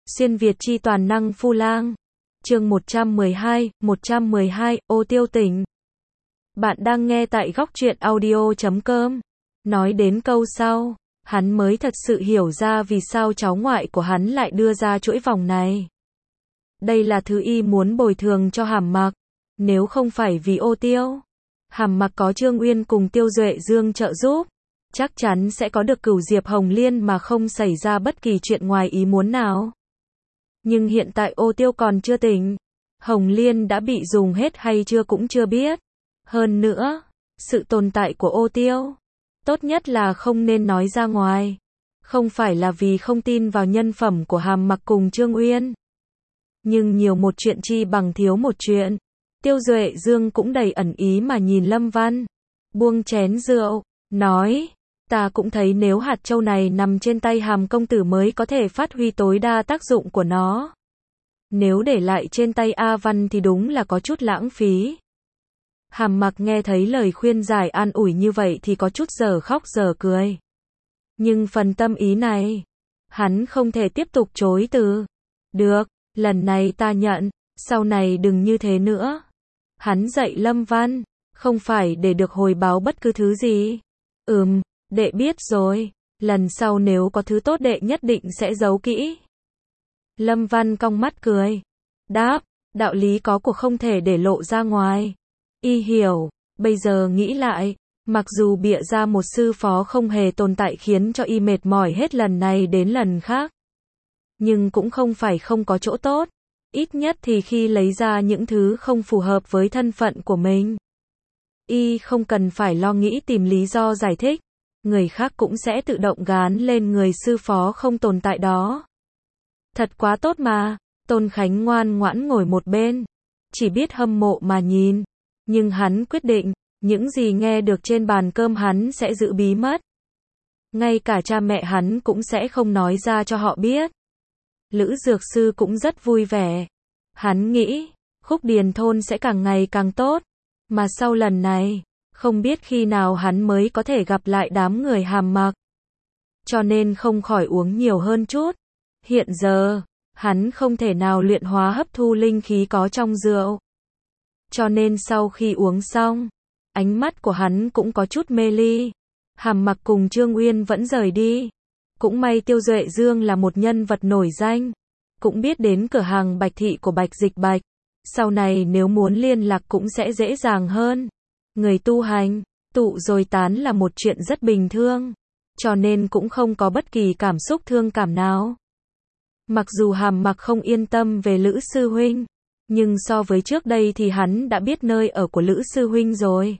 Xuyên Việt chi toàn năng Phu Lang. Chương 112, Ô Tiêu Tình. Bạn đang nghe tại góc truyện audio.com. Nói đến câu sau, hắn mới thật sự hiểu ra vì sao cháu ngoại của hắn lại đưa ra chuỗi vòng này. Đây là thứ y muốn bồi thường cho Hàm Mặc. Nếu không phải vì Ô Tiêu, Hàm Mặc có Trương Uyên cùng Tiêu Duệ Dương trợ giúp, chắc chắn sẽ có được Cửu Diệp Hồng Liên mà không xảy ra bất kỳ chuyện ngoài ý muốn nào. Nhưng hiện tại Ô Tiêu còn chưa tỉnh, Hồng Liên đã bị dùng hết hay chưa cũng chưa biết. Hơn nữa, sự tồn tại của Ô Tiêu, tốt nhất là không nên nói ra ngoài. Không phải là vì không tin vào nhân phẩm của Hàm Mặc cùng Trương Uyên. Nhưng nhiều một chuyện chi bằng thiếu một chuyện. Tiêu Duệ Dương cũng đầy ẩn ý mà nhìn Lâm Văn, buông chén rượu, nói, ta cũng thấy nếu hạt châu này nằm trên tay Hàm công tử mới có thể phát huy tối đa tác dụng của nó. Nếu để lại trên tay A Văn thì đúng là có chút lãng phí. Hàm Mặc nghe thấy lời khuyên giải an ủi như vậy thì có chút giờ khóc giờ cười. Nhưng phần tâm ý này, hắn không thể tiếp tục chối từ. Được, lần này ta nhận, sau này đừng như thế nữa. Hắn dạy Lâm Văn, không phải để được hồi báo bất cứ thứ gì. Đệ biết rồi, lần sau nếu có thứ tốt đệ nhất định sẽ giấu kỹ. Lâm Văn cong mắt cười, đáp, đạo lý có của không thể để lộ ra ngoài. Y hiểu, bây giờ nghĩ lại, mặc dù bịa ra một sư phó không hề tồn tại khiến cho y mệt mỏi hết lần này đến lần khác. Nhưng cũng không phải không có chỗ tốt, ít nhất thì khi lấy ra những thứ không phù hợp với thân phận của mình, y không cần phải lo nghĩ tìm lý do giải thích. Người khác cũng sẽ tự động gán lên người sư phó không tồn tại đó. Thật quá tốt mà. Tôn Khánh ngoan ngoãn ngồi một bên, chỉ biết hâm mộ mà nhìn. Nhưng hắn quyết định, những gì nghe được trên bàn cơm hắn sẽ giữ bí mật. Ngay cả cha mẹ hắn cũng sẽ không nói ra cho họ biết. Lữ Dược Sư cũng rất vui vẻ. Hắn nghĩ, Khúc Điền thôn sẽ càng ngày càng tốt. Mà sau lần này, không biết khi nào hắn mới có thể gặp lại đám người Hàm Mặc. Cho nên không khỏi uống nhiều hơn chút. Hiện giờ, hắn không thể nào luyện hóa hấp thu linh khí có trong rượu. Cho nên sau khi uống xong, ánh mắt của hắn cũng có chút mê ly. Hàm Mặc cùng Trương Uyên vẫn rời đi. Cũng may Tiêu Duệ Dương là một nhân vật nổi danh, cũng biết đến cửa hàng Bạch Thị của Bạch Dịch Bạch. Sau này nếu muốn liên lạc cũng sẽ dễ dàng hơn. Người tu hành, tụ rồi tán là một chuyện rất bình thường, cho nên cũng không có bất kỳ cảm xúc thương cảm nào. Mặc dù Hàm Mặc không yên tâm về Lữ Sư Huynh, nhưng so với trước đây thì hắn đã biết nơi ở của Lữ Sư Huynh rồi.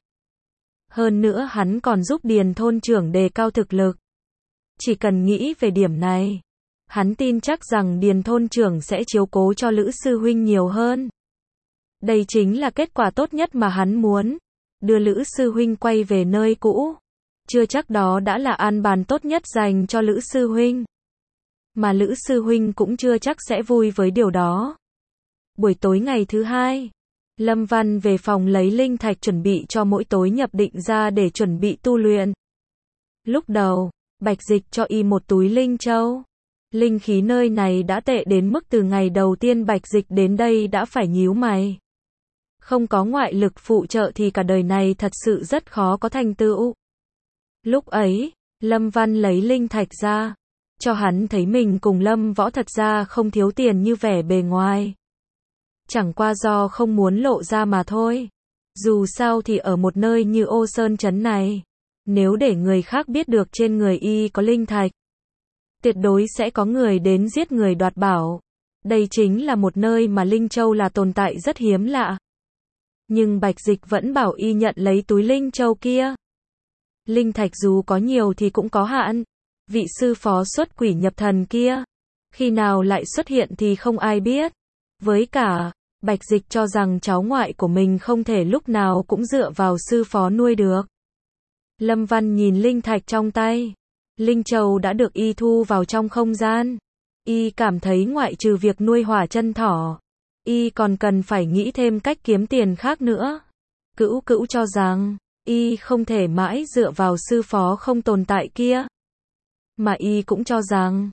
Hơn nữa hắn còn giúp Điền thôn trưởng đề cao thực lực. Chỉ cần nghĩ về điểm này, hắn tin chắc rằng Điền thôn trưởng sẽ chiếu cố cho Lữ Sư Huynh nhiều hơn. Đây chính là kết quả tốt nhất mà hắn muốn. Đưa Lữ Sư Huynh quay về nơi cũ, chưa chắc đó đã là an bài tốt nhất dành cho Lữ Sư Huynh. Mà Lữ Sư Huynh cũng chưa chắc sẽ vui với điều đó. Buổi tối ngày thứ hai, Lâm Văn về phòng lấy linh thạch chuẩn bị cho mỗi tối nhập định ra để chuẩn bị tu luyện. Lúc đầu, Bạch Dịch cho y một túi linh châu. Linh khí nơi này đã tệ đến mức từ ngày đầu tiên Bạch Dịch đến đây đã phải nhíu mày. Không có ngoại lực phụ trợ thì cả đời này thật sự rất khó có thành tựu. Lúc ấy, Lâm Văn lấy linh thạch ra, cho hắn thấy mình cùng Lâm Võ thật ra không thiếu tiền như vẻ bề ngoài. Chẳng qua do không muốn lộ ra mà thôi. Dù sao thì ở một nơi như Ô Sơn Trấn này, nếu để người khác biết được trên người y có linh thạch, tuyệt đối sẽ có người đến giết người đoạt bảo. Đây chính là một nơi mà linh châu là tồn tại rất hiếm lạ. Nhưng Bạch Dịch vẫn bảo y nhận lấy túi linh châu kia. Linh thạch dù có nhiều thì cũng có hạn. Vị sư phó xuất quỷ nhập thần kia, khi nào lại xuất hiện thì không ai biết. Với cả, Bạch Dịch cho rằng cháu ngoại của mình không thể lúc nào cũng dựa vào sư phó nuôi được. Lâm Văn nhìn linh thạch trong tay. Linh châu đã được y thu vào trong không gian. Y cảm thấy ngoại trừ việc nuôi hỏa chân thỏ, y còn cần phải nghĩ thêm cách kiếm tiền khác nữa. Cữu Cữu cho rằng, y không thể mãi dựa vào sư phó không tồn tại kia. Mà y cũng cho rằng,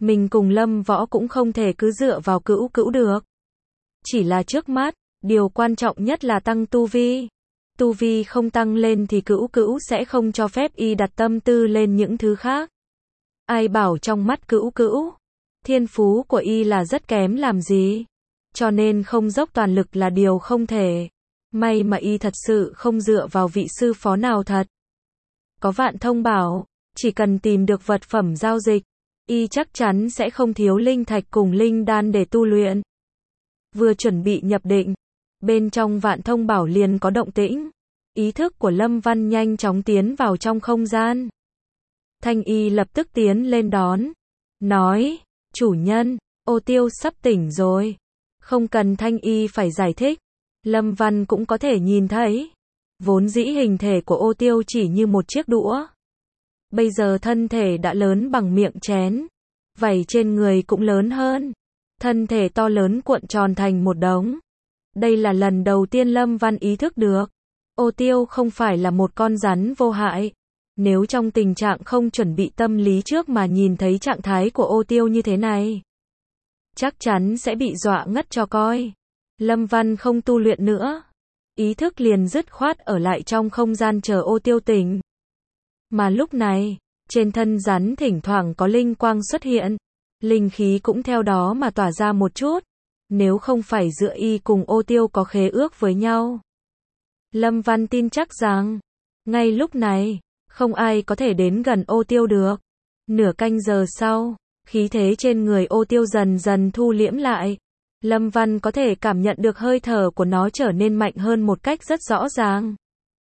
Mình cùng Lâm Võ cũng không thể cứ dựa vào Cữu Cữu được. Chỉ là trước mắt, điều quan trọng nhất là tăng tu vi. Tu vi không tăng lên thì Cữu Cữu sẽ không cho phép y đặt tâm tư lên những thứ khác. Ai bảo trong mắt Cữu Cữu, thiên phú của y là rất kém làm gì. Cho nên không dốc toàn lực là điều không thể. May mà y thật sự không dựa vào vị sư phó nào thật. Có Vạn Thông bảo, chỉ cần tìm được vật phẩm giao dịch, y chắc chắn sẽ không thiếu linh thạch cùng linh đan để tu luyện. Vừa chuẩn bị nhập định, bên trong Vạn Thông bảo liền có động tĩnh. Ý thức của Lâm Văn nhanh chóng tiến vào trong không gian. Thanh Y lập tức tiến lên đón, nói, chủ nhân, Ô Tiêu sắp tỉnh rồi. Không cần Thanh Y phải giải thích, Lâm Văn cũng có thể nhìn thấy. Vốn dĩ hình thể của Ô Tiêu chỉ như một chiếc đũa. Bây giờ thân thể đã lớn bằng miệng chén. Vảy trên người cũng lớn hơn. Thân thể to lớn cuộn tròn thành một đống. Đây là lần đầu tiên Lâm Văn ý thức được. Ô Tiêu không phải là một con rắn vô hại. Nếu trong tình trạng không chuẩn bị tâm lý trước mà nhìn thấy trạng thái của Ô Tiêu như thế này, chắc chắn sẽ bị dọa ngất cho coi. Lâm Văn không tu luyện nữa. Ý thức liền dứt khoát ở lại trong không gian chờ Ô Tiêu tỉnh. Mà lúc này, trên thân rắn thỉnh thoảng có linh quang xuất hiện. Linh khí cũng theo đó mà tỏa ra một chút. Nếu không phải giữa y cùng Ô Tiêu có khế ước với nhau, Lâm Văn tin chắc rằng, ngay lúc này, không ai có thể đến gần Ô Tiêu được. Nửa canh giờ sau, khí thế trên người Ô Tiêu dần dần thu liễm lại. Lâm Văn có thể cảm nhận được hơi thở của nó trở nên mạnh hơn một cách rất rõ ràng.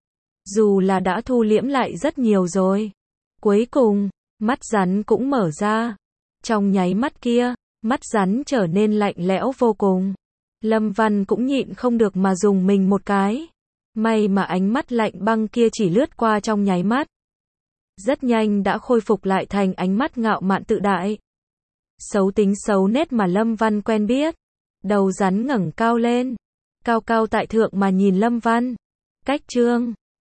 Dù là đã thu liễm lại rất nhiều rồi. Cuối cùng, mắt rắn cũng mở ra. Trong nháy mắt kia, mắt rắn trở nên lạnh lẽo vô cùng. Lâm Văn cũng nhịn không được mà dùng mình một cái. May mà ánh mắt lạnh băng kia chỉ lướt qua trong nháy mắt. Rất nhanh đã khôi phục lại thành ánh mắt ngạo mạn tự đại. Xấu tính xấu nét mà Lâm Văn quen biết. Đầu rắn ngẩng cao lên. Cao cao tại thượng mà nhìn Lâm Văn. Cách chương